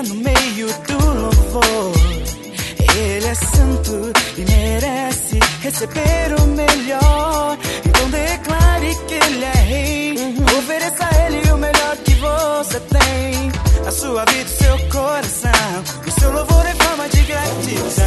no meio do louvor. Ele é santo e merece receber o melhor. Então declare que ele é rei. Ofereça a ele o melhor que você tem. A sua vida e seu coração. O seu louvor é forma de gratidão.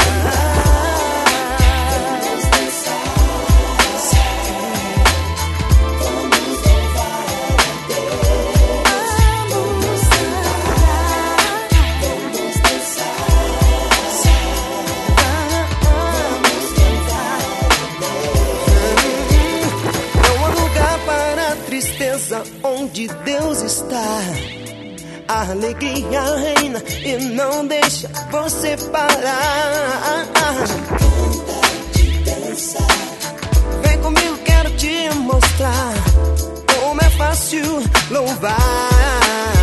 Onde Deus está, a alegria reina e não deixa você parar. Vem comigo, quero te mostrar como é fácil louvar.